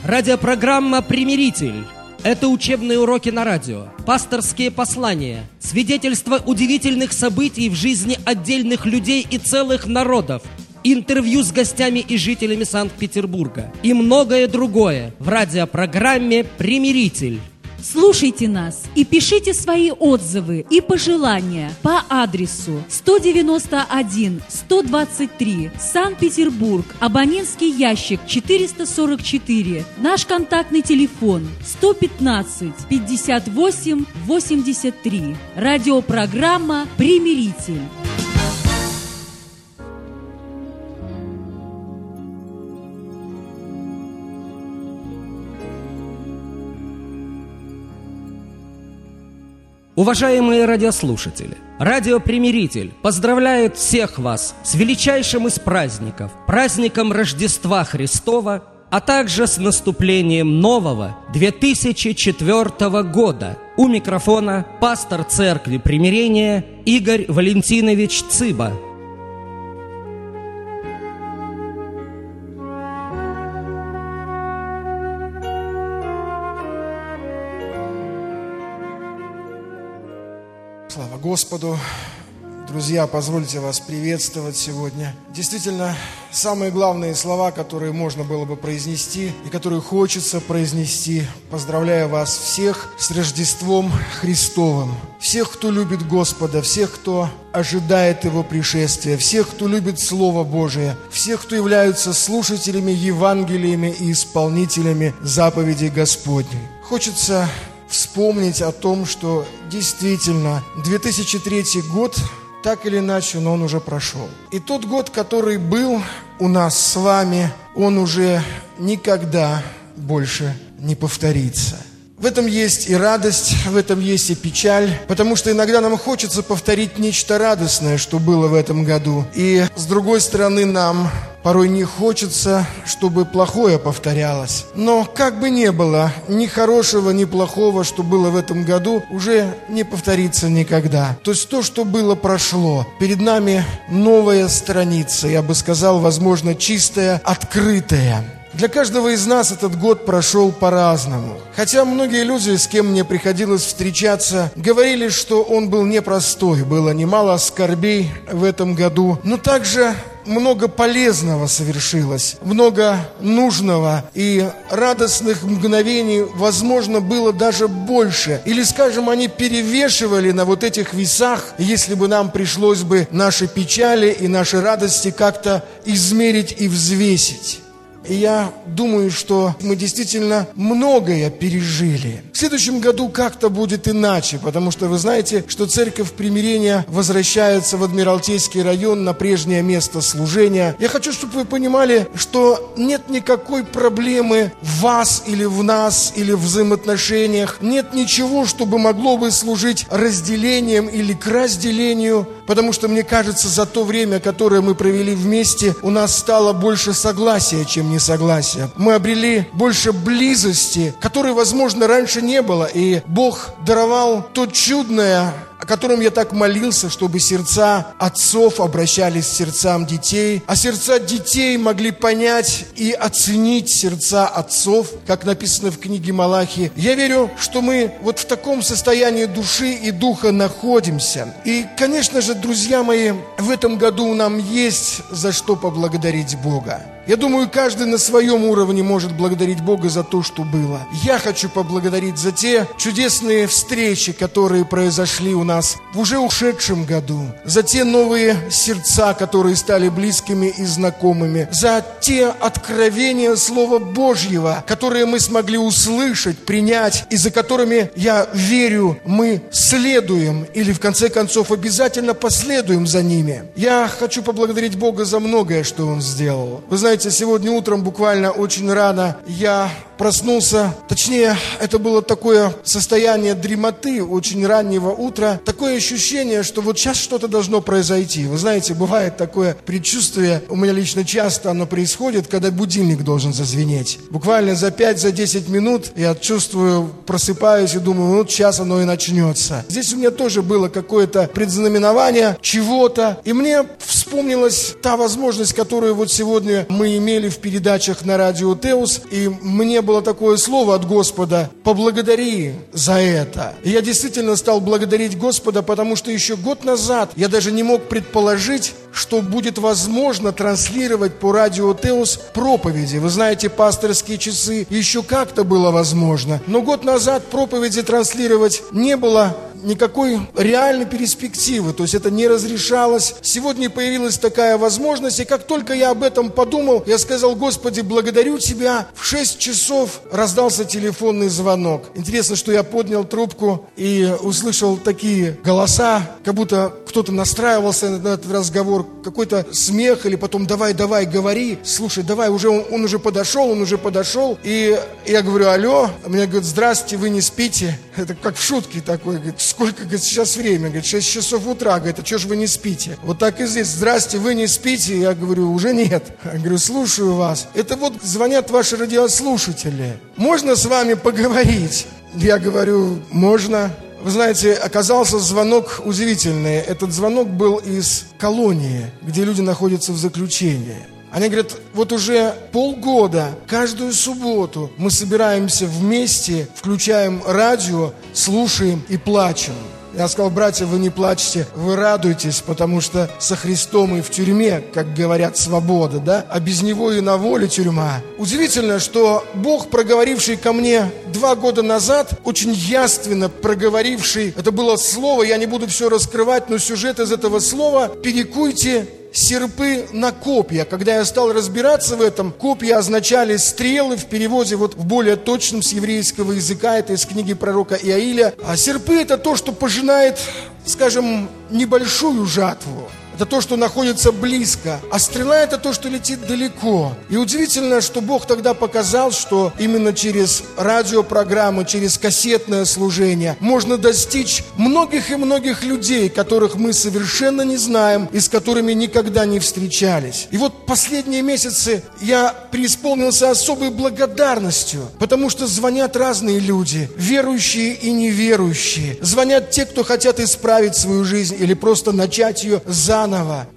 Радиопрограмма «Примиритель». Это учебные уроки на радио, пасторские послания, свидетельства удивительных событий в жизни отдельных людей и целых народов, интервью с гостями и жителями Санкт-Петербурга и многое другое в радиопрограмме «Примиритель». Слушайте нас и пишите свои отзывы и пожелания по адресу 191-123, Санкт-Петербург, абонентский ящик 444, наш контактный телефон 115-58-83. Радиопрограмма «Примиритель». Уважаемые радиослушатели, радио «Примиритель» поздравляет всех вас с величайшим из праздников, праздником Рождества Христова, а также с наступлением нового 2004 года. У микрофона пастор Церкви Примирения Игорь Валентинович Цыба. Слава Господу! Друзья, позвольте вас приветствовать сегодня. Действительно, самые главные слова, которые можно было бы произнести и которые хочется произнести, поздравляю вас всех с Рождеством Христовым. Всех, кто любит Господа, всех, кто ожидает Его пришествия, всех, кто любит Слово Божие, всех, кто являются слушателями Евангелиями и исполнителями заповедей Господней. Хочется вспомнить о том, что действительно 2003 год, так или иначе, но он уже прошел. И тот год, который был у нас с вами, он уже никогда больше не повторится. В этом есть и радость, в этом есть и печаль, потому что иногда нам хочется повторить нечто радостное, что было в этом году. И с другой стороны, нам порой не хочется, чтобы плохое повторялось. Но как бы ни было, ни хорошего, ни плохого, что было в этом году, уже не повторится никогда. То есть то, что было, прошло. Перед нами новая страница, я бы сказал, возможно, чистая, открытая. Для каждого из нас этот год прошел по-разному. Хотя многие люди, с кем мне приходилось встречаться, говорили, что он был непростой. Было немало скорбей в этом году, но также много полезного совершилось, много нужного, и радостных мгновений, возможно, было даже больше. Или, скажем, они перевешивали на вот этих весах, если бы нам пришлось бы наши печали и наши радости как-то измерить и взвесить. И я думаю, что мы действительно многое пережили. В следующем году как-то будет иначе, потому что вы знаете, что Церковь Примирения возвращается в Адмиралтейский район на прежнее место служения. Я хочу, чтобы вы понимали, что нет никакой проблемы в вас или в нас, или в взаимоотношениях. Нет ничего, чтобы могло бы служить разделением или к разделению, потому что, мне кажется, за то время, которое мы провели вместе, у нас стало больше согласия, чем несогласия. Мы обрели больше близости, которой, возможно, раньше не было. И Бог даровал то чудное, о котором я так молился, чтобы сердца отцов обращались к сердцам детей, а сердца детей могли понять и оценить сердца отцов, как написано в книге Малахии. Я верю, что мы вот в таком состоянии души и духа находимся. И, конечно же, друзья мои, в этом году нам есть за что поблагодарить Бога. Я думаю, каждый на своем уровне может благодарить Бога за то, что было. Я хочу поблагодарить за те чудесные встречи, которые произошли у нас в уже ушедшем году, за те новые сердца, которые стали близкими и знакомыми, за те откровения Слова Божьего, которые мы смогли услышать, принять, и за которыми, я верю, мы следуем или, в конце концов, обязательно последуем за ними. Я хочу поблагодарить Бога за многое, что Он сделал. Вы знаете, сегодня утром, буквально очень рано, я проснулся, точнее, это было такое состояние дремоты очень раннего утра, такое ощущение, что вот сейчас что-то должно произойти. Вы знаете, бывает такое предчувствие, у меня лично часто оно происходит, когда будильник должен зазвенеть. Буквально за 5-10 минут я чувствую, просыпаюсь и думаю, вот сейчас оно и начнется. Здесь у меня тоже было какое-то предзнаменование чего-то, и мне вспомнилось вспомнилась та возможность, которую вот сегодня мы имели в передачах на радио Теос, и мне было такое слово от Господа: поблагодари за это. И я действительно стал благодарить Господа, потому что еще год назад я даже не мог предположить, что будет возможно транслировать по радио Теос проповеди. Вы знаете, пасторские часы еще как-то было возможно, но год назад проповеди транслировать не было никакой реальной перспективы, то есть это не разрешалось. Сегодня появилась такая возможность, и как только я об этом подумал, я сказал: Господи, благодарю Тебя. В 6 часов раздался телефонный звонок. Интересно, что я поднял трубку и услышал такие голоса, как будто кто-то настраивался на этот разговор, какой-то смех, или потом давай, говори, слушай, давай, он уже подошел, и я говорю: алло, мне говорят: здрасте, вы не спите? Это как в шутке такой, говорит: сколько, говорит, сейчас время? Говорит: 6 часов утра. Говорит: а что ж вы не спите? Вот так и здесь: здрасте, вы не спите? Я говорю: уже нет. Я говорю: слушаю вас. Это вот звонят ваши радиослушатели. Можно с вами поговорить? Я говорю: можно. Вы знаете, оказался звонок удивительный. Этот звонок был из колонии, где люди находятся в заключении. Они говорят: вот уже полгода, каждую субботу мы собираемся вместе, включаем радио, слушаем и плачем. Я сказал: братья, вы не плачьте, вы радуйтесь, потому что со Христом и в тюрьме, как говорят, свобода, да? А без Него и на воле тюрьма. Удивительно, что Бог, проговоривший ко мне 2 года назад, очень яственно проговоривший, это было слово, я не буду все раскрывать, но сюжет из этого слова: перекуйте серпы на копья. Когда я стал разбираться в этом, копья означали стрелы, в переводе вот в более точном с еврейского языка, это из книги пророка Иаиля. А серпы — это то, что пожинает, скажем, небольшую жатву. Это то, что находится близко. А стрела — это то, что летит далеко. И удивительно, что Бог тогда показал, что именно через радиопрограммы, через кассетное служение можно достичь многих и многих людей, которых мы совершенно не знаем и с которыми никогда не встречались. И вот последние месяцы я преисполнился особой благодарностью, потому что звонят разные люди, верующие и неверующие. Звонят те, кто хотят исправить свою жизнь или просто начать ее заново.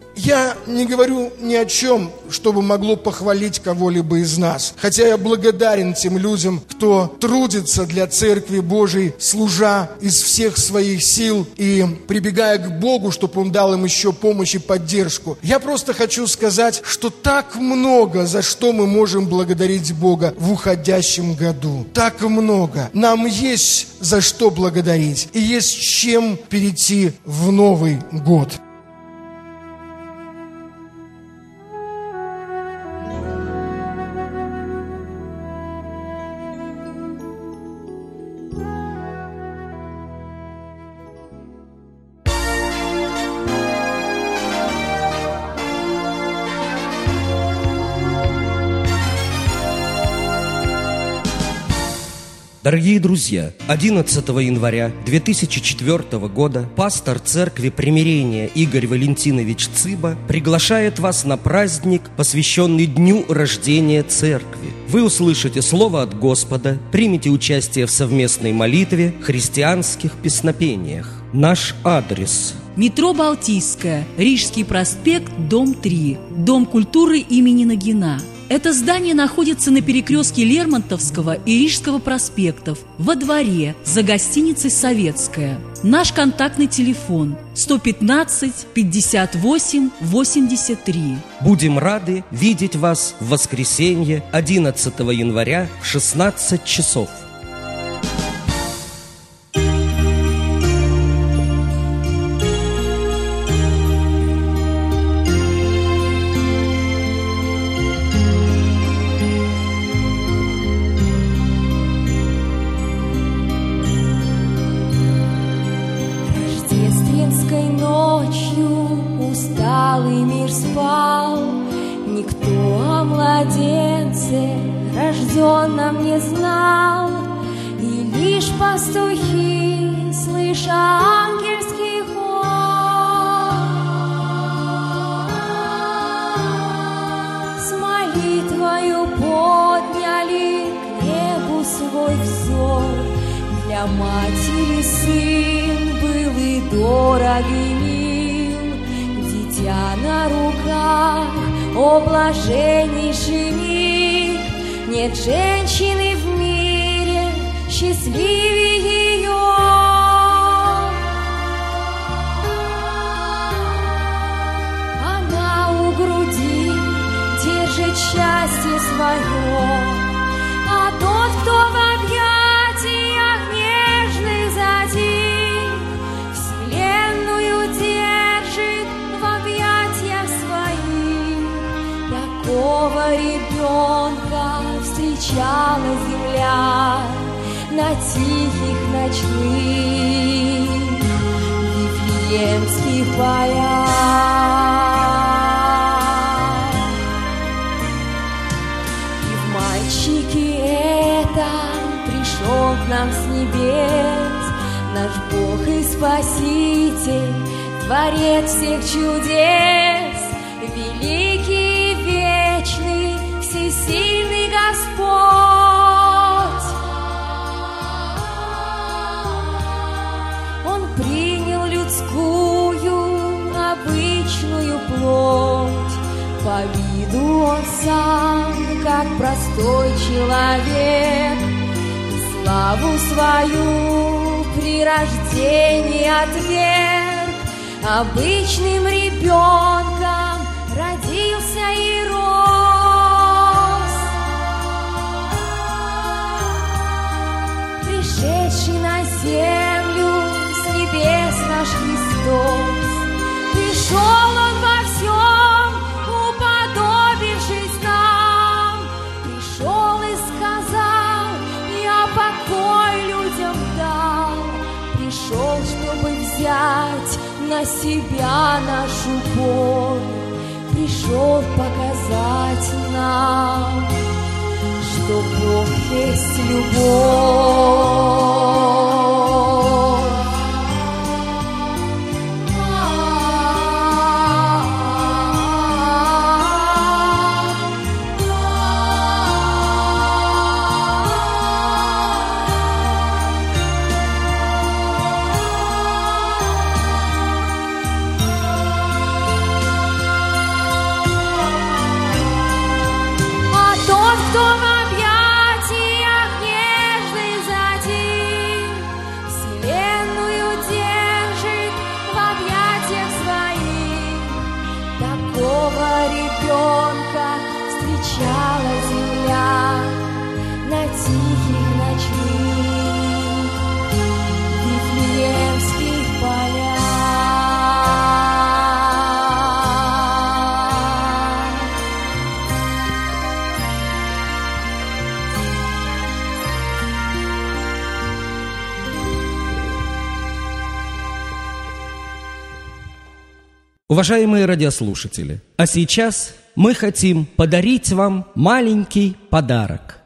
Я не говорю ни о чем, чтобы могло похвалить кого-либо из нас. Хотя я благодарен тем людям, кто трудится для Церкви Божией, служа из всех своих сил и прибегая к Богу, чтобы Он дал им еще помощь и поддержку. Я просто хочу сказать, что так много, за что мы можем благодарить Бога в уходящем году. Так много. Нам есть за что благодарить и есть чем перейти в Новый год. Дорогие друзья, 11 января 2004 года пастор Церкви Примирения Игорь Валентинович Цыба приглашает вас на праздник, посвященный Дню рождения Церкви. Вы услышите слово от Господа, примите участие в совместной молитве, христианских песнопениях. Наш адрес: Метро Балтийская, Рижский проспект, дом 3, Дом культуры имени Нагина. Это здание находится на перекрестке Лермонтовского и Рижского проспектов, во дворе, за гостиницей «Советская». Наш контактный телефон 115 58 83. Будем рады видеть вас в воскресенье 11 января в 16 часов. Усталый мир спал, никто о младенце рожденном не знал, и лишь пастухи, слыша ангельский хор, с молитвою подняли к небу свой взор. Для матери сын был и дорог, и мил, дитя на руках, о блаженнейший миг, нет женщины в мире счастливее ее. Она у груди держит счастье свое, а тот, кто в объятиях нежных затих, вселенную держит в объятиях своих. Такого ребенка встречала земля на тихих ночных вифлеемских полях. Мальчики, это пришел к нам с небес наш Бог и Спаситель, Творец всех чудес, великий, вечный, всесильный Господь. Он принял людскую, обычную плоть, по виду он сам, как простой человек, и славу свою при рождении отверг. Обычным ребенком родился и рос, пришедший на землю с небес наш Христос. Пришел он во всем, уподобившись нам, пришел и сказал, я покой людям дал. Пришел, чтобы взять на себя нашу боль, пришел показать нам, что Бог есть любовь. Встречала земля на тихих ночных вифлеемских полях. Уважаемые радиослушатели, а сейчас мы хотим подарить вам маленький подарок.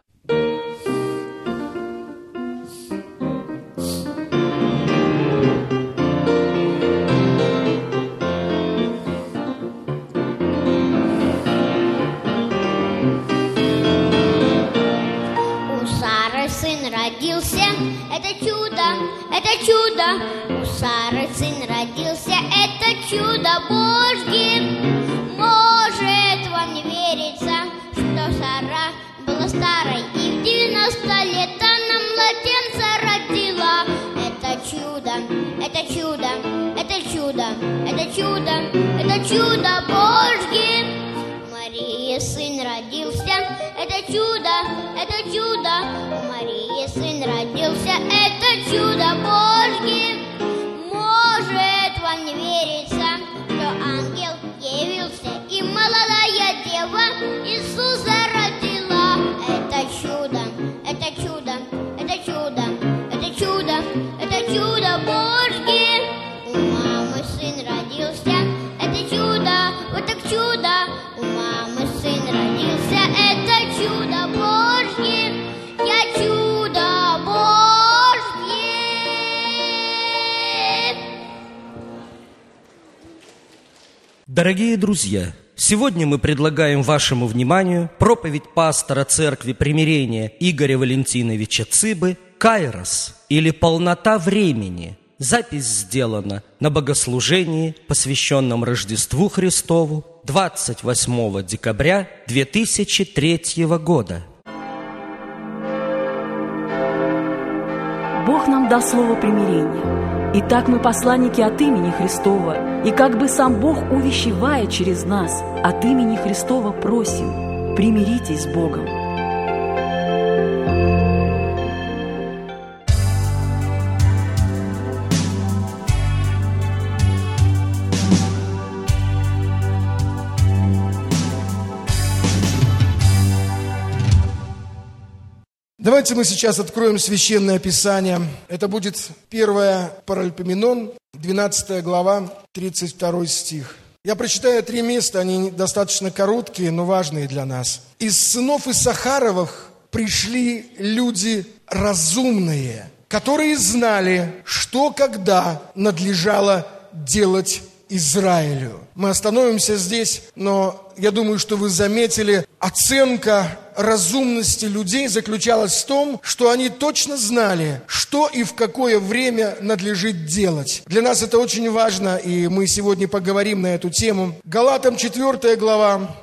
У Сары сын родился, это чудо, это чудо. У Сары сын родился, это чудо Божье. Может вам не верится, что Сара была старой и в 90 лет она младенца родила. Это чудо, это чудо, это чудо, это чудо, это чудо Божье. Марии сын родился, это чудо, это чудо. Марии сын родился, это чудо Божье. Может вам не верится, что ангел явился и молодая дева Иисуса родила. Это чудо, это чудо, это чудо, это чудо, это чудо Божье. У мамы сын родился, это чудо, вот так чудо. У мамы сын родился, это чудо Божье. Я чудо Божье. Дорогие друзья, сегодня мы предлагаем вашему вниманию проповедь пастора Церкви Примирения Игоря Валентиновича Цыбы «Кайрос» или «Полнота времени». Запись сделана на богослужении, посвященном Рождеству Христову 28 декабря 2003 года. Бог нам дал слово примирения. Итак, мы посланники от имени Христова, и как бы сам Бог, увещевая через нас, от имени Христова просим: примиритесь с Богом. Давайте мы сейчас откроем Священное Писание. Это будет 1 Паралипоменон, 12 глава, 32 стих. Я прочитаю 3 места, они достаточно короткие, но важные для нас. «Из сынов Иссахаровых пришли люди разумные, которые знали, что когда надлежало делать Израилю». Мы остановимся здесь, но я думаю, что вы заметили, оценка разумности людей заключалась в том, что они точно знали, что и в какое время надлежит делать. Для нас это очень важно, и мы сегодня поговорим на эту тему. Галатам 4 глава,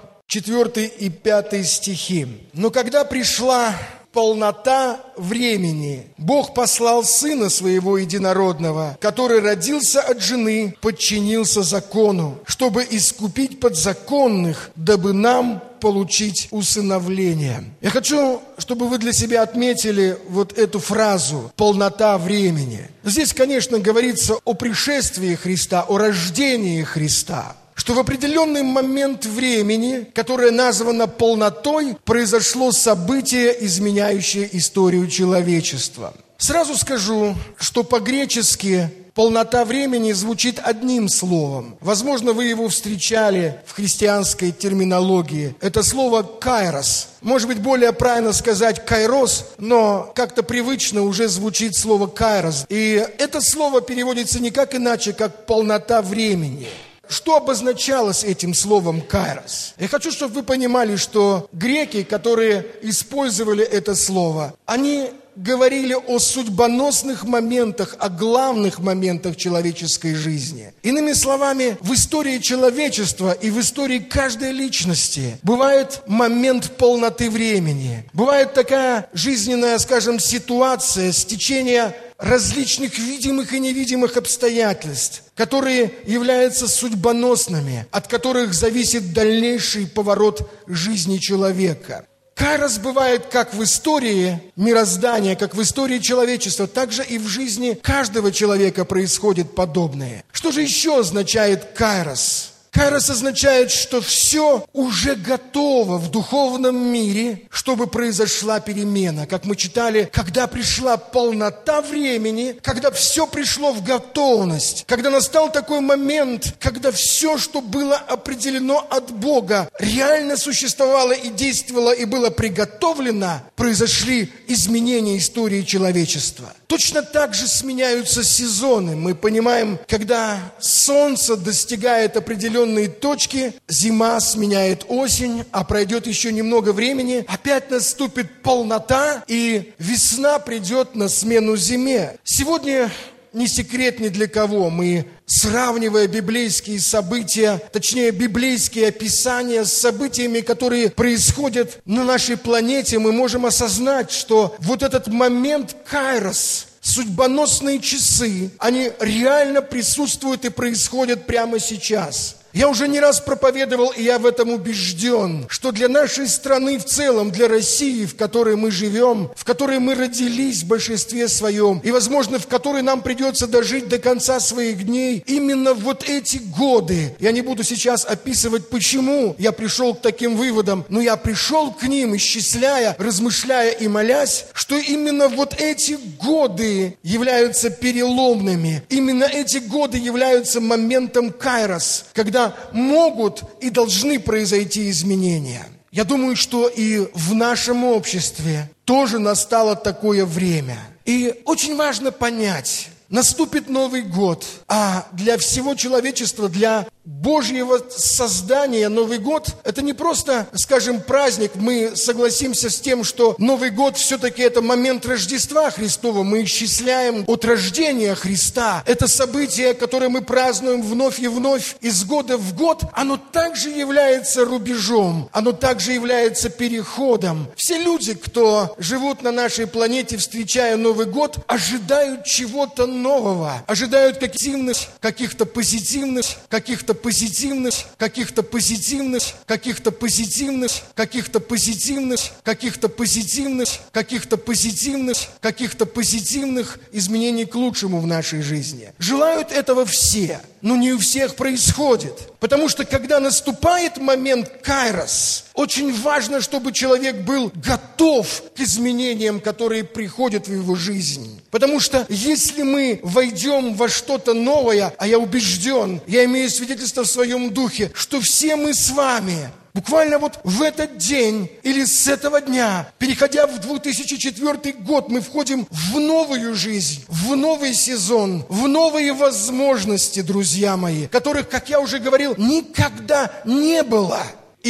4 и 5 стихи. «Но когда пришла полнота времени, Бог послал Сына Своего Единородного, который родился от жены, подчинился закону, чтобы искупить подзаконных, дабы нам получить усыновление». Я хочу, чтобы вы для себя отметили вот эту фразу «полнота времени». Здесь, конечно, говорится о пришествии Христа, о рождении Христа. Что в определенный момент времени, которое названо полнотой, произошло событие, изменяющее историю человечества. Сразу скажу, что по-гречески полнота времени звучит одним словом. Возможно, вы его встречали в христианской терминологии. Это слово «кайрос». Может быть, более правильно сказать «кайрос», но как-то привычно уже звучит слово «кайрос». И это слово переводится никак иначе, как «полнота времени». Что обозначалось этим словом «кайрос»? Я хочу, чтобы вы понимали, что греки, которые использовали это слово, они говорили о судьбоносных моментах, о главных моментах человеческой жизни. Иными словами, в истории человечества и в истории каждой личности бывает момент полноты времени. Бывает такая жизненная, скажем, ситуация, стечение различных видимых и невидимых обстоятельств, которые являются судьбоносными, от которых зависит дальнейший поворот жизни человека. Кайрос бывает как в истории мироздания, как в истории человечества, так же и в жизни каждого человека происходит подобное. Что же еще означает кайрос? Кайрос означает, что все уже готово в духовном мире, чтобы произошла перемена. Как мы читали, когда пришла полнота времени, когда все пришло в готовность, когда настал такой момент, когда все, что было определено от Бога, реально существовало и действовало, и было приготовлено, произошли изменения истории человечества. Точно так же сменяются сезоны. Мы понимаем, когда солнце достигает определенной точки, зима сменяет осень, а пройдет еще немного времени, опять наступит полнота, и весна придет на смену зиме. Сегодня не секрет ни для кого, мы, сравнивая библейские события, точнее библейские описания с событиями, которые происходят на нашей планете, мы можем осознать, что вот этот момент кайрос, судьбоносные часы, они реально присутствуют и происходят прямо сейчас. Я уже не раз проповедовал, и я в этом убежден, что для нашей страны в целом, для России, в которой мы живем, в которой мы родились в большинстве своем, и, возможно, в которой нам придется дожить до конца своих дней, именно вот эти годы, я не буду сейчас описывать, почему я пришел к таким выводам, но я пришел к ним, исчисляя, размышляя и молясь, что именно вот эти годы являются переломными, именно эти годы являются моментом кайрос, когда могут и должны произойти изменения. Я думаю, что и в нашем обществе тоже настало такое время. И очень важно понять, наступит Новый год, а для всего человечества, для Божьего создания Новый год – это не просто, скажем, праздник. Мы согласимся с тем, что Новый год все-таки это момент Рождества Христова. Мы исчисляем от рождения Христа. Это событие, которое мы празднуем вновь и вновь, из года в год. Оно также является рубежом, оно также является переходом. Все люди, кто живут на нашей планете, встречая Новый год, ожидают чего-то нового, ожидают каких-то позитивных изменений к лучшему в нашей жизни. Желают этого все, но не у всех происходит. Потому что, когда наступает момент кайрос, очень важно, чтобы человек был готов к изменениям, которые приходят в его жизнь. Потому что, если мы войдем во что-то новое, а я убежден, я имею свидетельство в своем духе, что все мы с вами, буквально вот в этот день или с этого дня, переходя в 2004 год, мы входим в новую жизнь, в новый сезон, в новые возможности, друзья мои, которых, как я уже говорил, никогда не было.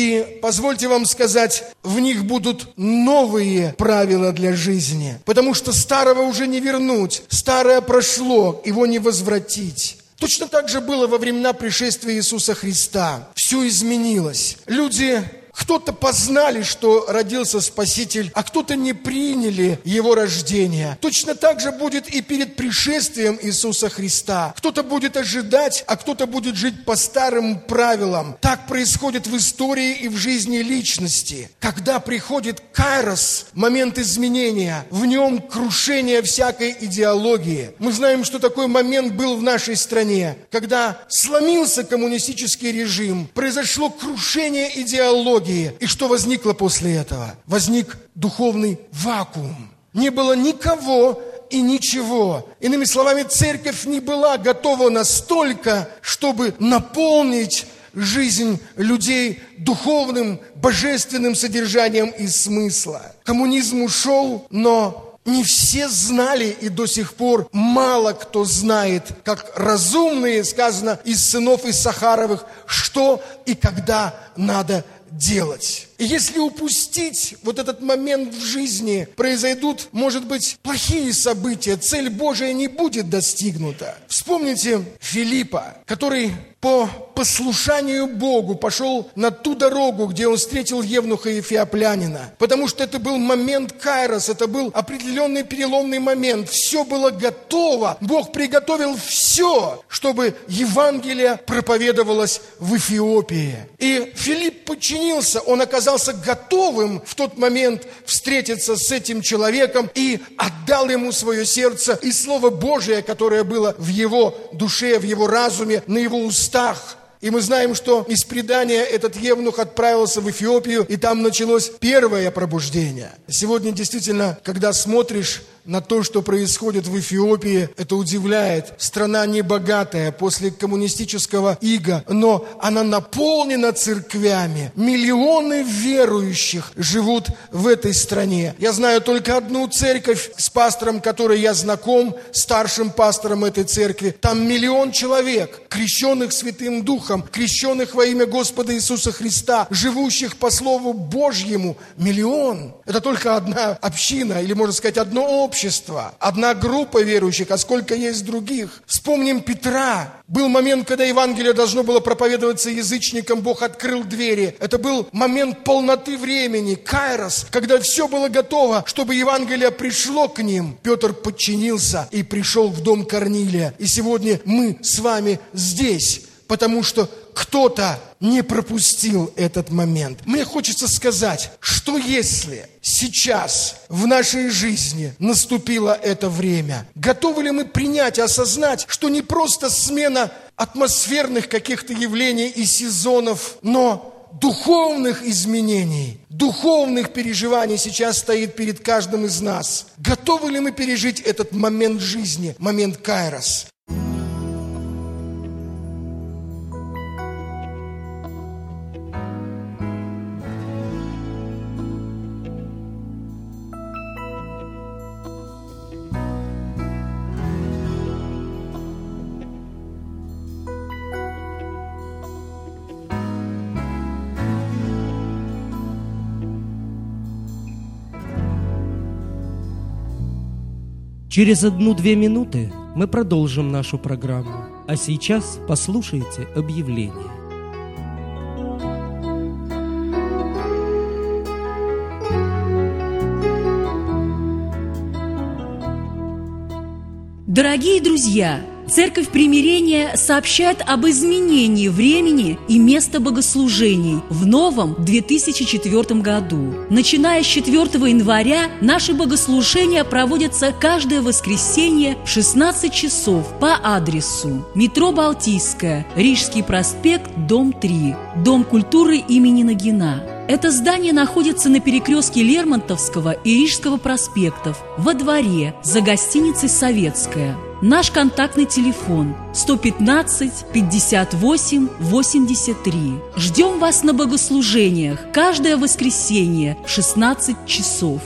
И позвольте вам сказать, в них будут новые правила для жизни, потому что старого уже не вернуть, старое прошло, его не возвратить. Точно так же было во времена пришествия Иисуса Христа. Все изменилось. Люди, кто-то познали, что родился Спаситель, а кто-то не приняли Его рождение. Точно так же будет и перед пришествием Иисуса Христа. Кто-то будет ожидать, а кто-то будет жить по старым правилам. Так происходит в истории и в жизни личности. Когда приходит кайрос, момент изменения, в нем крушение всякой идеологии. Мы знаем, что такой момент был в нашей стране, когда сломился коммунистический режим, произошло крушение идеологии. И что возникло после этого? Возник духовный вакуум. Не было никого и ничего. Иными словами, церковь не была готова настолько, чтобы наполнить жизнь людей духовным, божественным содержанием и смыслом. Коммунизм ушел, но не все знали, и до сих пор мало кто знает, как разумные, сказано, из сынов Иссахаровых, что и когда надо делать. И если упустить вот этот момент в жизни, произойдут, может быть, плохие события, цель Божия не будет достигнута. Вспомните Филиппа, который по послушанию Богу пошел на ту дорогу, где он встретил евнуха Эфиоплянина. Потому что это был момент кайрос, это был определенный переломный момент. Все было готово. Бог приготовил все, чтобы Евангелие проповедовалось в Эфиопии. И Филипп подчинился, он оказался готовым в тот момент встретиться с этим человеком и отдал ему свое сердце и Слово Божие, которое было в его душе, в его разуме, на его устах. И мы знаем, что из предания этот евнух отправился в Эфиопию, и там началось первое пробуждение. Сегодня действительно, когда смотришь на то, что происходит в Эфиопии, это удивляет. Страна небогатая после коммунистического ига, но она наполнена церквями. Миллионы верующих живут в этой стране. Я знаю только одну церковь с пастором, которой я знаком, старшим пастором этой церкви. Там 1 миллион человек, крещенных Святым Духом, крещенных во имя Господа Иисуса Христа, живущих по Слову Божьему. 1 миллион. Это только одна община, или можно сказать, одно общество. Одна группа верующих, а сколько есть других. Вспомним Петра. Был момент, когда Евангелие должно было проповедоваться язычникам, Бог открыл двери. Это был момент полноты времени, кайрос, когда все было готово, чтобы Евангелие пришло к ним. Петр подчинился и пришел в дом Корнилия. И сегодня мы с вами здесь, потому что кто-то не пропустил этот момент. Мне хочется сказать, что если сейчас в нашей жизни наступило это время, готовы ли мы принять, осознать, что не просто смена атмосферных каких-то явлений и сезонов, но духовных изменений, духовных переживаний сейчас стоит перед каждым из нас. Готовы ли мы пережить этот момент жизни, момент кайрос? Через 1-2 минуты мы продолжим нашу программу. А сейчас послушайте объявление. Дорогие друзья, Церковь Примирения сообщает об изменении времени и места богослужений в новом 2004 году. Начиная с 4 января наши богослужения проводятся каждое воскресенье в 16 часов по адресу: метро Балтийская, Рижский проспект, дом 3, Дом культуры имени Нагина. Это здание находится на перекрестке Лермонтовского и Рижского проспектов, во дворе, за гостиницей «Советская». Наш контактный телефон 115 58 83. Ждем вас на богослужениях каждое воскресенье в 16 часов.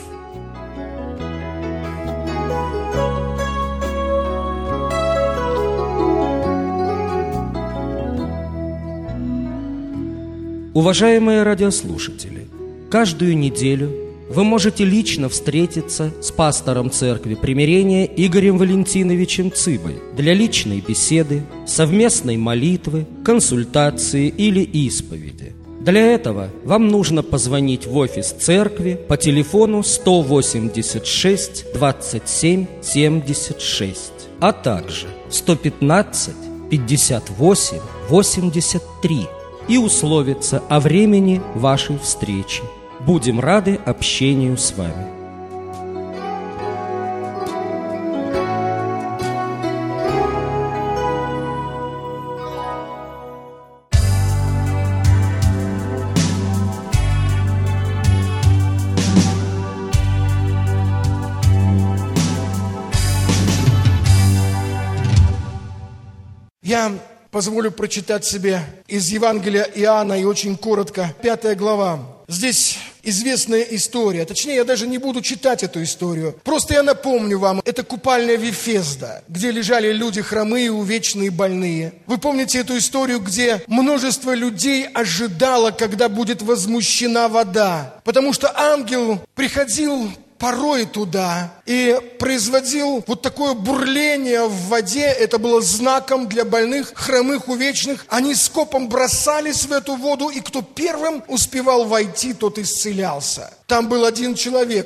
Уважаемые радиослушатели, каждую неделю вы можете лично встретиться с пастором Церкви Примирения Игорем Валентиновичем Цыбой для личной беседы, совместной молитвы, консультации или исповеди. Для этого вам нужно позвонить в офис церкви по телефону 186 27 76, а также 115 58 83 и условиться о времени вашей встречи. Будем рады общению с вами. Я позволю прочитать себе из Евангелия Иоанна, и очень коротко, 5 глава. Здесь известная история, точнее, я даже не буду читать эту историю. Просто я напомню вам, это купальня Вифезда, где лежали люди хромые, увечные, больные. Вы помните эту историю, где множество людей ожидало, когда будет возмущена вода, потому что ангел приходил порой туда и производил вот такое бурление в воде. Это было знаком для больных, хромых, увечных. Они скопом бросались в эту воду, и кто первым успевал войти, тот исцелялся. Там был один человек,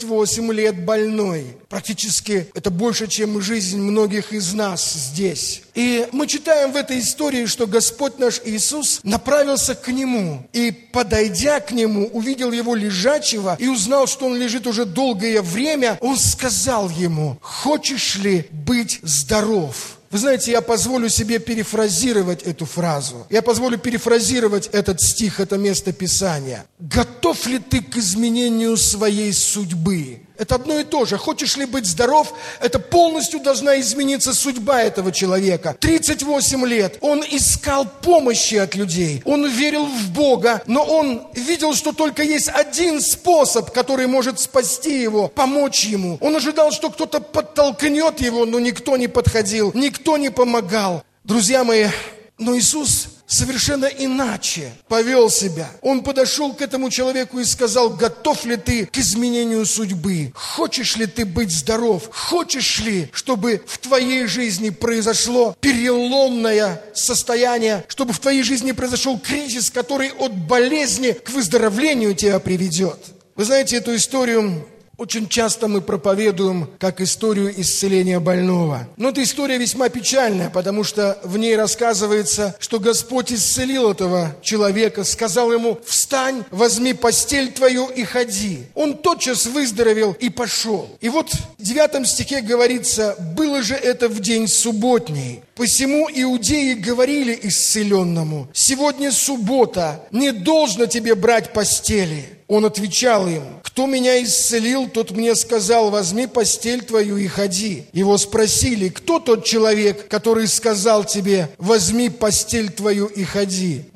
38 лет больной. Практически это больше, чем жизнь многих из нас здесь. И мы читаем в этой истории, что Господь наш Иисус направился к нему. И, подойдя к нему, увидел его лежачего и узнал, что он лежит уже долгое время. Он сказал ему: «Хочешь ли быть здоров?» Вы знаете, я позволю себе перефразировать эту фразу. Я позволю перефразировать этот стих, это место Писания. Готов ли ты к изменению своей судьбы? Это одно и то же. Хочешь ли быть здоров? Это полностью должна измениться судьба этого человека. 38 лет. Он искал помощи от людей. Он верил в Бога, но он видел, что только есть один способ, который может спасти его, помочь ему. Он ожидал, что кто-то подтолкнет его, но никто не подходил, никто не помогал. Друзья мои, но Иисус совершенно иначе повел себя. Он подошел к этому человеку и сказал: готов ли ты к изменению судьбы? Хочешь ли ты быть здоров? Хочешь ли, чтобы в твоей жизни произошло переломное состояние, чтобы в твоей жизни произошел кризис, который от болезни к выздоровлению тебя приведет? Вы знаете, эту историю очень часто мы проповедуем как историю исцеления больного. Но эта история весьма печальная, потому что в ней рассказывается, что Господь исцелил этого человека, сказал ему: «Встань, возьми постель твою и ходи». Он тотчас выздоровел и пошел. И вот в 9 стихе говорится: «Было же это в день субботний. Посему иудеи говорили исцеленному: сегодня суббота, не должно тебе брать постели». Он отвечал им: «Кто меня исцелил, тот мне сказал: возьми постель твою и ходи». Его спросили: «Кто тот человек, который сказал тебе: возьми постель твою и ходи?»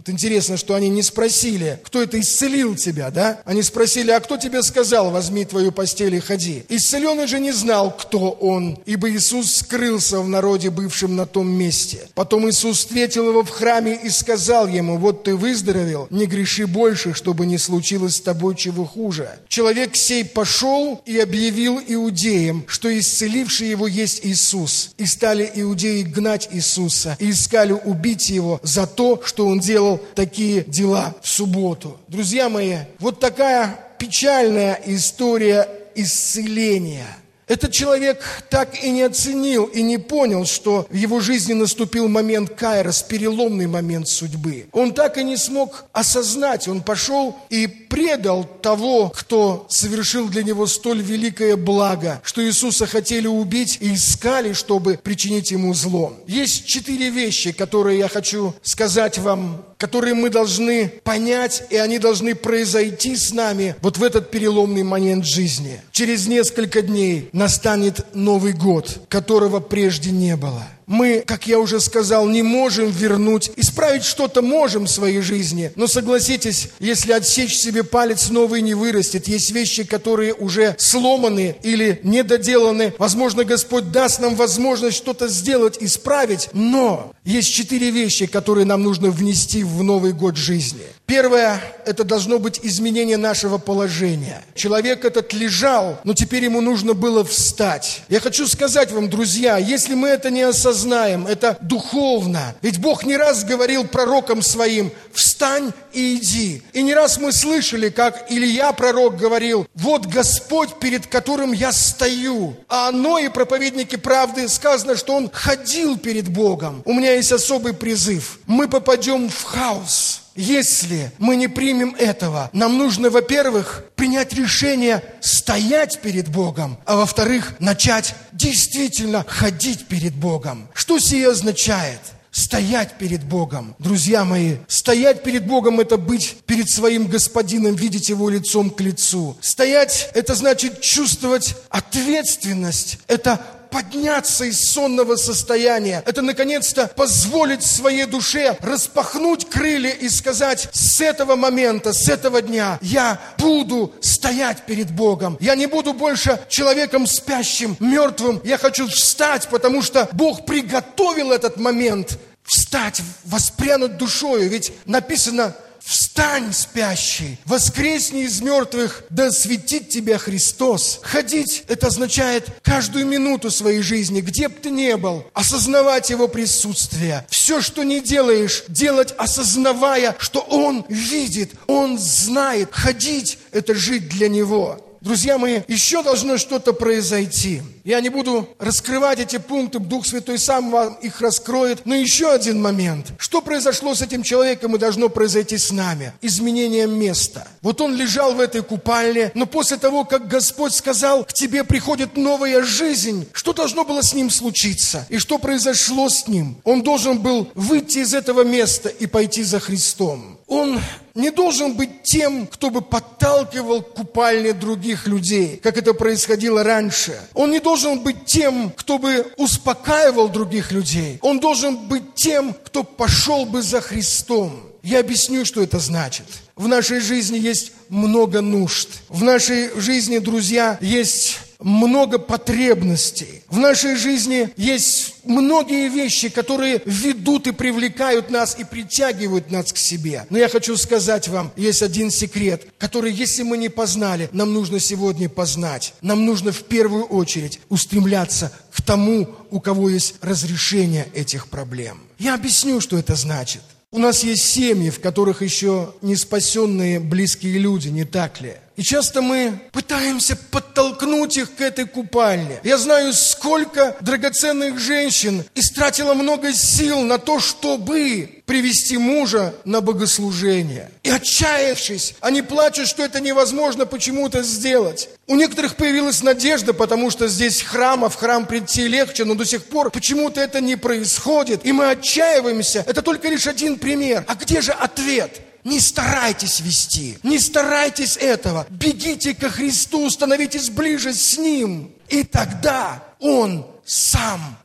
Вот интересно, что они не спросили, кто это исцелил тебя, да? Они спросили, а кто тебе сказал, возьми твою постель и ходи? Исцеленный же не знал, кто он, ибо Иисус скрылся в народе, бывшем на том месте. Потом Иисус встретил его в храме и сказал ему, вот ты выздоровел, не греши больше, чтобы не случилось с тобой чего хуже. Человек сей пошел и объявил иудеям, что исцеливший его есть Иисус. И стали иудеи гнать Иисуса и искали убить его за то, что он делал такие дела в субботу. Друзья мои, вот такая печальная история исцеления. Этот человек так и не оценил и не понял, что в его жизни наступил момент кайрос, переломный момент судьбы. Он так и не смог осознать, он пошел и предал того, кто совершил для него столь великое благо, что Иисуса хотели убить и искали, чтобы причинить ему зло. Есть 4 вещи, которые я хочу сказать вам, которые мы должны понять, и они должны произойти с нами вот в этот переломный момент жизни. Через несколько дней настанет Новый год, которого прежде не было. Мы, как я уже сказал, не можем вернуть, исправить что-то можем в своей жизни, но согласитесь, если отсечь себе палец, новый не вырастет. Есть вещи, которые уже сломаны или недоделаны. Возможно, Господь даст нам возможность что-то сделать, исправить, но есть 4 вещи, которые нам нужно внести в Новый год жизни. Первое, это должно быть изменение нашего положения. Человек этот лежал, но теперь ему нужно было встать. Я хочу сказать вам, друзья, если мы это не осознаем, это духовно. Ведь Бог не раз говорил пророкам своим: «Встань и иди». И не раз мы слышали, как Илия, пророк, говорил: «Вот Господь, перед которым я стою». А о Ное, проповеднике правды, сказано, что он ходил перед Богом. У меня есть особый призыв. Мы попадем в хаос. Если мы не примем этого, нам нужно, во-первых, принять решение стоять перед Богом, а во-вторых, начать действительно ходить перед Богом. Что сие означает? Стоять перед Богом. Друзья мои, стоять перед Богом – это быть перед своим Господином, видеть Его лицом к лицу. Стоять – это значит чувствовать ответственность, это подняться из сонного состояния. Это, наконец-то, позволить своей душе распахнуть крылья и сказать: с этого момента, с этого дня я буду стоять перед Богом. Я не буду больше человеком спящим, мертвым. Я хочу встать, потому что Бог приготовил этот момент. Встать, воспрянуть душою. Ведь написано: «Встань, спящий, воскресни из мертвых, да осветит тебя Христос». Ходить – это означает каждую минуту своей жизни, где бы ты ни был, осознавать Его присутствие. Все, что не делаешь, делать, осознавая, что Он видит, Он знает. Ходить – это жить для Него. Друзья мои, еще должно что-то произойти. Я не буду раскрывать эти пункты, Дух Святой сам вам их раскроет. Но еще один момент. Что произошло с этим человеком и должно произойти с нами? Изменение места. Вот он лежал в этой купальне, но после того, как Господь сказал: к тебе приходит новая жизнь, что должно было с ним случиться? И что произошло с ним? Он должен был выйти из этого места и пойти за Христом. Он не должен быть тем, кто бы подталкивал к купальне других людей, как это происходило раньше. Он не должен быть тем, кто бы успокаивал других людей. Он должен быть тем, кто пошел бы за Христом. Я объясню, что это значит. В нашей жизни есть много нужд. В нашей жизни, друзья, есть много потребностей. В нашей жизни есть многие вещи, которые ведут и привлекают нас, и притягивают нас к себе. Но я хочу сказать вам, есть один секрет, который, если мы не познали, нам нужно сегодня познать. Нам нужно в первую очередь устремляться к тому, у кого есть разрешение этих проблем. Я объясню, что это значит. У нас есть семьи, в которых еще не спасенные близкие люди, не так ли? И часто мы пытаемся подтолкнуть их к этой купальне. Я знаю, сколько драгоценных женщин истратило много сил на то, чтобы привести мужа на богослужение. И отчаявшись, они плачут, что это невозможно почему-то сделать. У некоторых появилась надежда, потому что здесь храм, а в храм прийти легче, но до сих пор почему-то это не происходит. И мы отчаиваемся. Это только лишь один пример. А где же ответ? Не старайтесь вести, не старайтесь этого. Бегите ко Христу, становитесь ближе с Ним. И тогда Он сам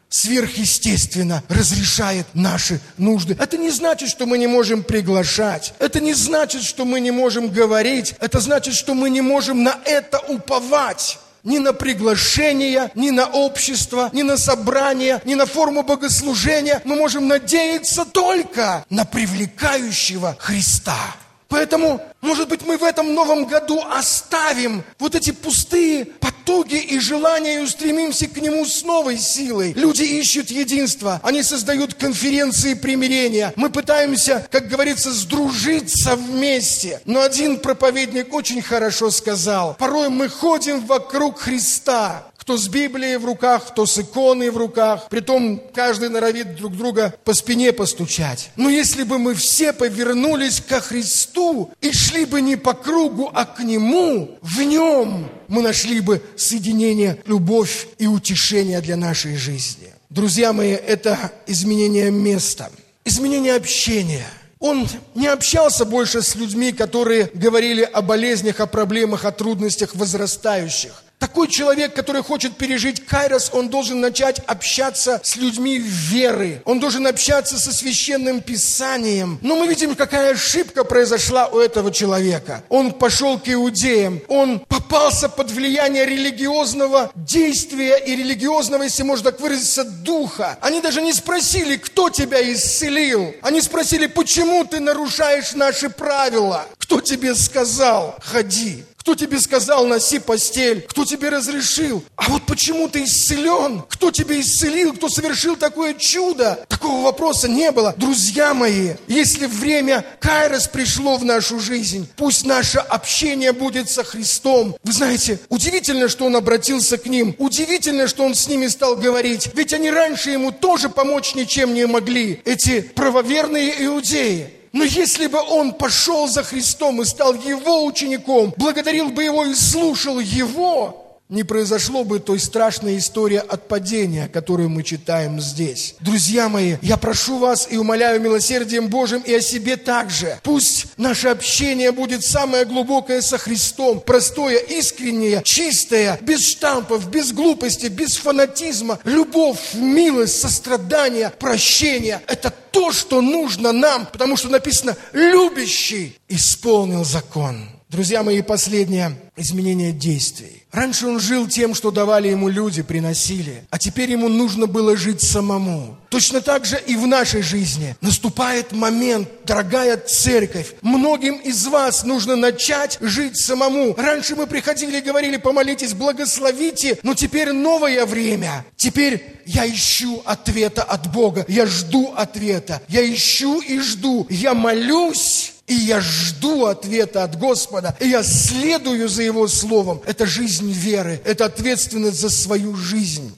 сверхъестественно разрешает наши нужды. Это не значит, что мы не можем приглашать. Это не значит, что мы не можем говорить. Это значит, что мы не можем на это уповать. Ни на приглашение, ни на общество, ни на собрание, ни на форму богослужения. Мы можем надеяться только на привлекающего Христа. Поэтому, может быть, мы в этом новом году оставим вот эти пустые потуги и желания и устремимся к Нему с новой силой. Люди ищут единства, они создают конференции примирения. Мы пытаемся, как говорится, сдружиться вместе. Но один проповедник очень хорошо сказал: порой мы ходим вокруг Христа. Кто с Библией в руках, кто с иконой в руках. Притом каждый норовит друг друга по спине постучать. Но если бы мы все повернулись ко Христу и шли бы не по кругу, а к Нему, в Нем мы нашли бы соединение, любовь и утешение для нашей жизни. Друзья мои, это изменение места, изменение общения. Он не общался больше с людьми, которые говорили о болезнях, о проблемах, о трудностях возрастающих. Такой человек, который хочет пережить кайрос, он должен начать общаться с людьми веры. Он должен общаться со Священным Писанием. Но мы видим, какая ошибка произошла у этого человека. Он пошел к иудеям. Он попался под влияние религиозного действия и религиозного, если можно так выразиться, духа. Они даже не спросили, кто тебя исцелил. Они спросили, почему ты нарушаешь наши правила. Кто тебе сказал, ходи? Кто тебе сказал, носи постель? Кто тебе разрешил? А вот почему ты исцелен? Кто тебя исцелил? Кто совершил такое чудо? Такого вопроса не было. Друзья мои, если время кайрос пришло в нашу жизнь, пусть наше общение будет со Христом. Вы знаете, удивительно, что Он обратился к ним. Удивительно, что Он с ними стал говорить. Ведь они раньше Ему тоже помочь ничем не могли, эти правоверные иудеи. Но если бы он пошел за Христом и стал Его учеником, благодарил бы Его и слушал Его, не произошло бы той страшной истории отпадения, которую мы читаем здесь. Друзья мои, я прошу вас и умоляю милосердием Божьим и о себе также. Пусть наше общение будет самое глубокое со Христом, простое, искреннее, чистое, без штампов, без глупости, без фанатизма. Любовь, милость, сострадание, прощение – это то, что нужно нам, потому что написано «любящий исполнил закон». Друзья мои, последнее изменение действий. Раньше он жил тем, что давали ему люди, приносили, а теперь ему нужно было жить самому. Точно так же и в нашей жизни наступает момент, дорогая церковь, многим из вас нужно начать жить самому. Раньше мы приходили и говорили, помолитесь, благословите, но теперь новое время. Теперь я ищу ответа от Бога, я жду ответа, я ищу и жду, я молюсь. И я жду ответа от Господа, и я следую за Его Словом. Это жизнь веры, это ответственность за свою жизнь.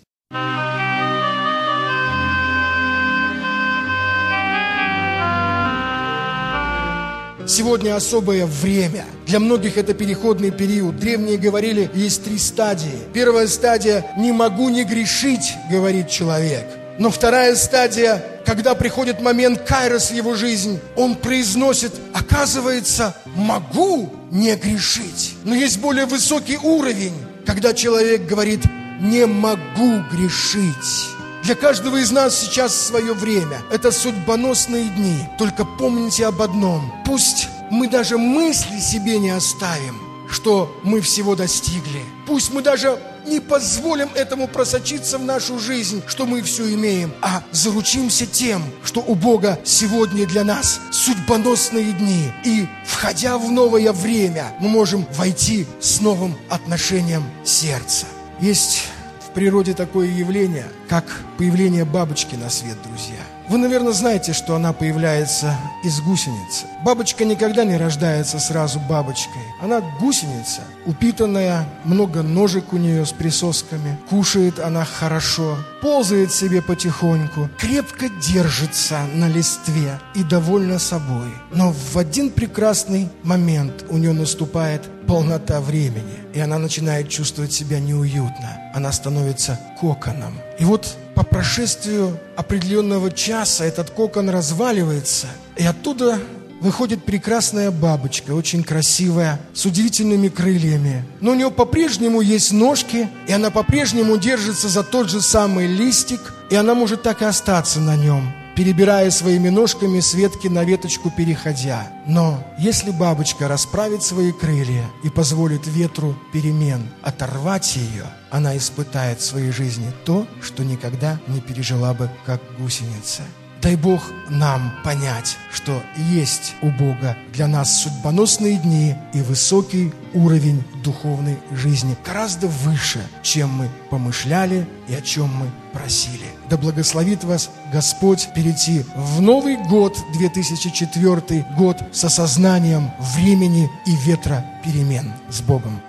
Сегодня особое время. Для многих это переходный период. Древние говорили, есть 3 стадии. Первая стадия – «не могу не грешить», говорит человек. Но вторая стадия, когда приходит момент кайрос в его жизнь, он произносит, оказывается, могу не грешить. Но есть более высокий уровень, когда человек говорит, не могу грешить. Для каждого из нас сейчас свое время. Это судьбоносные дни. Только помните об одном. Пусть мы даже мысли себе не оставим, что мы всего достигли. Пусть мы даже не позволим этому просочиться в нашу жизнь, что мы все имеем, а заручимся тем, что у Бога сегодня для нас судьбоносные дни. И, входя в новое время, мы можем войти с новым отношением сердца. Есть в природе такое явление, как появление бабочки на свет, друзья. Вы, наверное, знаете, что она появляется из гусеницы. Бабочка никогда не рождается сразу бабочкой. Она гусеница, упитанная, много ножек у нее с присосками. Кушает она хорошо, ползает себе потихоньку, крепко держится на листве и довольна собой. Но в один прекрасный момент у нее наступает полнота времени, и она начинает чувствовать себя неуютно. Она становится коконом. И вот по прошествию определенного часа этот кокон разваливается, и оттуда выходит прекрасная бабочка, очень красивая, с удивительными крыльями. Но у нее по-прежнему есть ножки, и она по-прежнему держится за тот же самый листик, и она может так и остаться на нем, перебирая своими ножками с ветки на веточку переходя. Но если бабочка расправит свои крылья и позволит ветру перемен оторвать ее, она испытает в своей жизни то, что никогда не пережила бы как гусеница. Дай Бог нам понять, что есть у Бога для нас судьбоносные дни и высокий уровень духовной жизни, гораздо выше, чем мы помышляли и о чем мы просили. Да благословит вас Господь перейти в Новый год, 2004 год, с осознанием времени и ветра перемен. С Богом!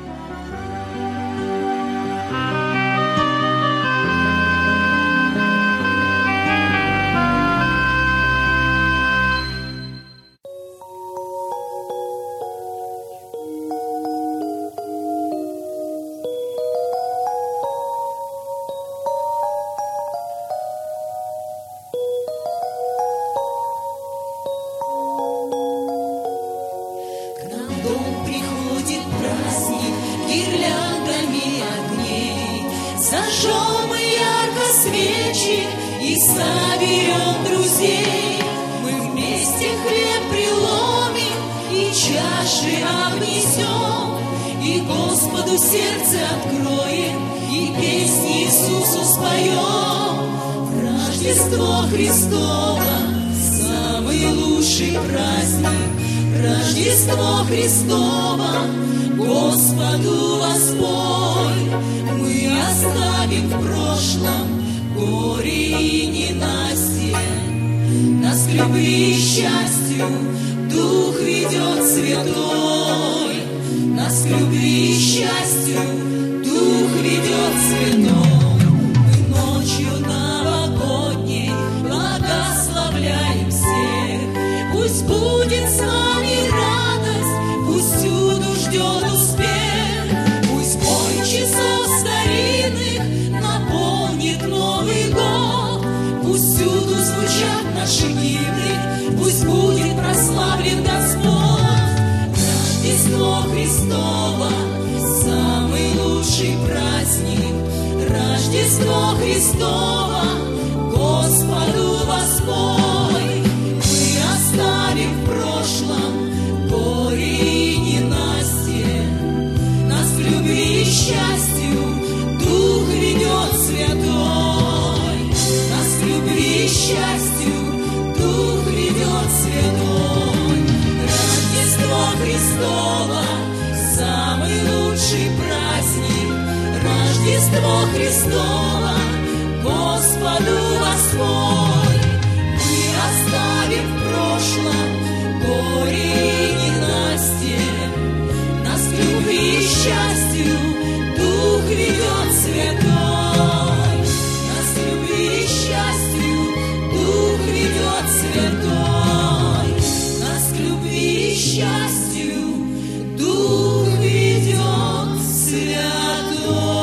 Зажжем ярко свечи и соберем друзей. Мы вместе хлеб преломим и чаши обнесем, и Господу сердце откроем, и песни Иисусу споем. Рождество Христово, самый лучший праздник. Рождество Христово, Господу воспой. Мы оставим в прошлом горе и ненастье. Нас к любви и счастью Дух ведет святой. Нас к любви и счастью Дух ведет святой. Мы ночью новогодней благословляем всех. Пусть будет с нами радость, пусть всюду ждет успех. Пусть бой часов старинных наполнит Новый год. Пусть всюду звучат наши гимны, пусть будет прославлен Господь. Рождество Христово, самый лучший праздник. Рождество Христово, Господу воспой. Мы оставим в прошлом горе и ненастье. Нас к любви и счастью Дух ведет святой. Нас к любви и счастью Дух ведет святой. Рождество Христово, самый лучший праздник. Рождество Христово, Господу воспой. Мы оставим в прошлом горе и ненастье. Нас к любви и счастью Дух ведет святой. Нас к любви и счастью Дух ведет святой. Нас к любви и счастью Дух ведет святой.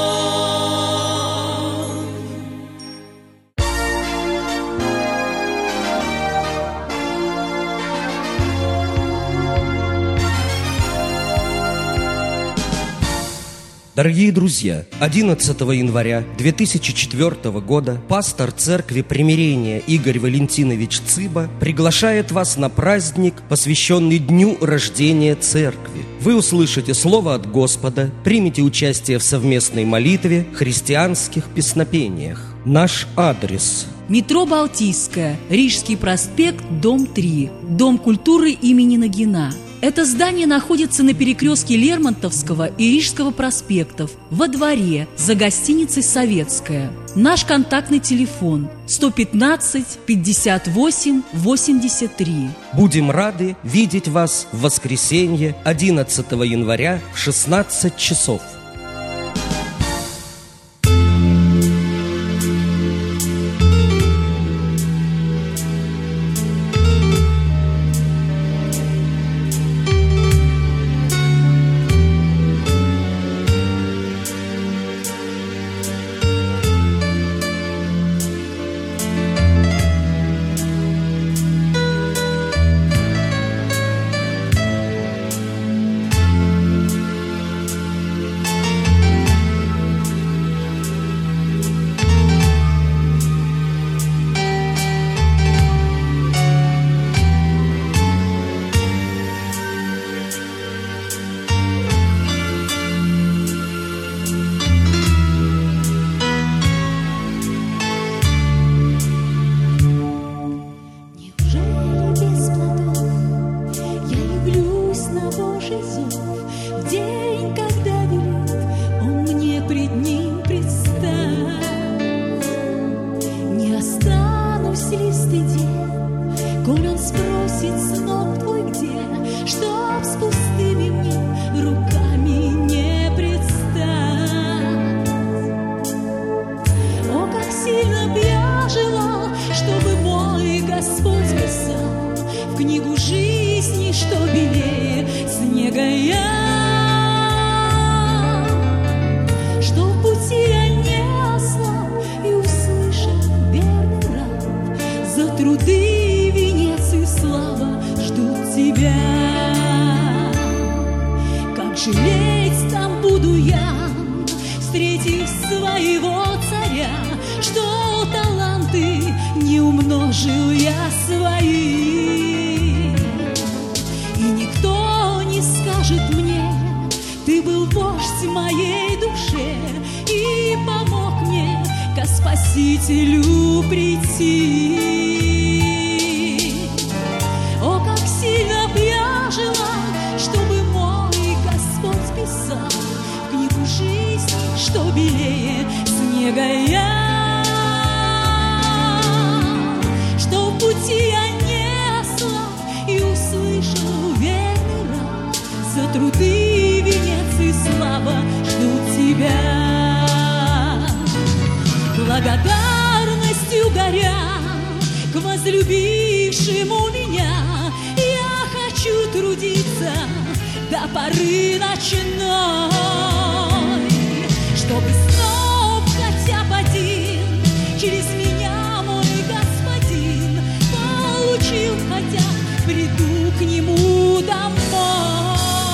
Дорогие друзья, 11 января 2004 года пастор церкви Примирения Игорь Валентинович Цыба приглашает вас на праздник, посвященный дню рождения церкви. Вы услышите слово от Господа, примите участие в совместной молитве, христианских песнопениях. Наш адрес: Метро Балтийская, Рижский проспект, дом 3, Дом культуры имени Нагина. Это здание находится на перекрестке Лермонтовского и Рижского проспектов, во дворе, за гостиницей «Советская». Наш контактный телефон 115 58 83. Будем рады видеть вас в воскресенье 11 января в 16 часов. слушай зов, в день, когда велит он мне пред ним предстать. Не останусь ли стыде, коль он спросит, сынок твой где, чтоб с пустыми мне руками не предстать. О, как сильно б я желал, чтобы мой Господь писал в книгу жизни, что белее снега я, что в пути я не ослаб и услышал верный раб, за труды венец и слава ждут тебя. Как жалеть там буду я, встретив своего царя, что таланты не умножил я свои. И никто не скажет мне, ты был вождь моей душе и помог мне ко Спасителю прийти. О, как сильно б я желал, чтобы мой Господь писал в книгу жизни, что белее снега я, что в пути я не ослаб и услышал верный раб, за труды венец и слава ждут тебя. Благодарностью горя к возлюбившему меня, я хочу трудиться до поры ночной, чтобы сноп хотя бы один через меня мой господин получил, хотя приду к нему домой.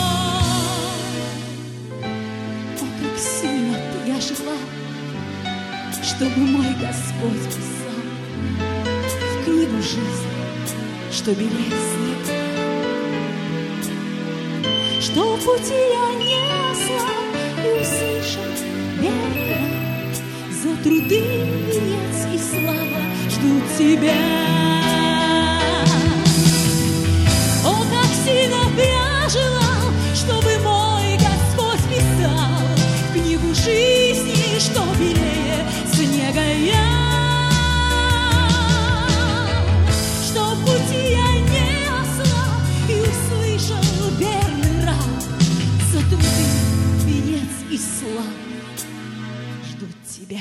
О, как сильно я желал, чтобы мой Господь писал в книгу жизни, что белее снег, что в пути я не ослаб и услышал верно, за труды венец и слава ждут тебя. О, как сильно б я желал, чтобы мой Господь писал в книгу жизни, что белее снега я, что в пути я не ослаб и услышал верный раб, за труды венец и слава ждут тебя.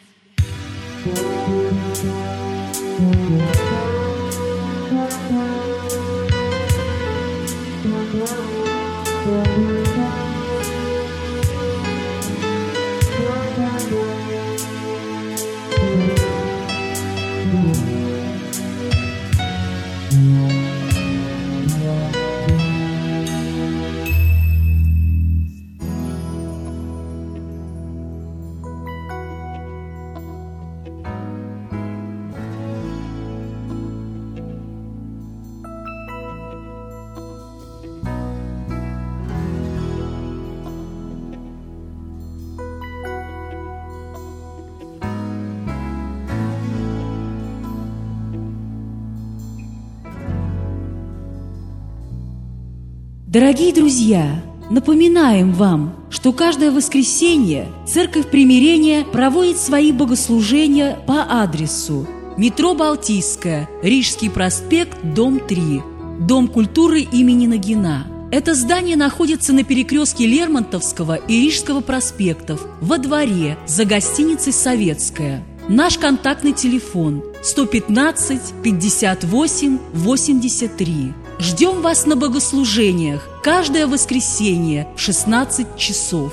Дорогие друзья, напоминаем вам, что каждое воскресенье Церковь Примирения проводит свои богослужения по адресу метро Балтийская, Рижский проспект, дом 3, Дом культуры имени Нагина. Это здание находится на перекрестке Лермонтовского и Рижского проспектов, во дворе, за гостиницей «Советская». Наш контактный телефон 115 58 83. Ждем вас на богослужениях каждое воскресенье в 16 часов.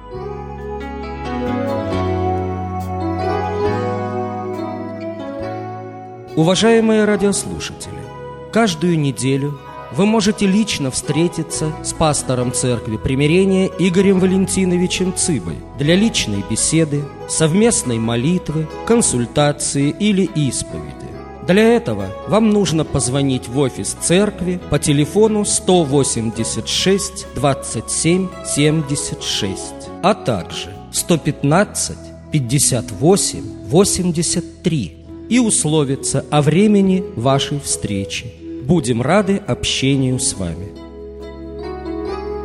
Уважаемые радиослушатели, каждую неделю вы можете лично встретиться с пастором Церкви Примирения Игорем Валентиновичем Цыбой для личной беседы, совместной молитвы, консультации или исповеди. Для этого вам нужно позвонить в офис церкви по телефону 186 27 76, а также 115 58 83 и условиться о времени вашей встречи. Будем рады общению с вами.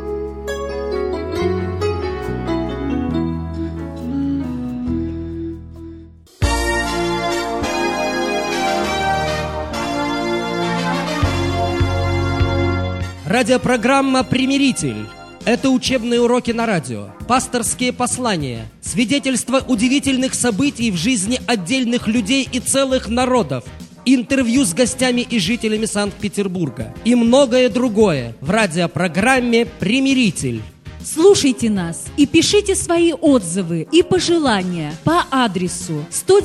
Радиопрограмма «Примиритель». Это учебные уроки на радио, пасторские послания, свидетельства удивительных событий в жизни отдельных людей и целых народов, интервью с гостями и жителями Санкт-Петербурга и многое другое в радиопрограмме «Примиритель». Слушайте нас и пишите свои отзывы и пожелания по адресу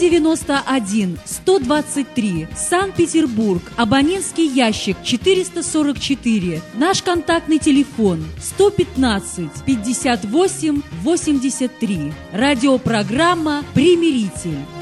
191-123, Санкт-Петербург, абонентский ящик 444, наш контактный телефон 115-58-83. Радиопрограмма «Примиритель».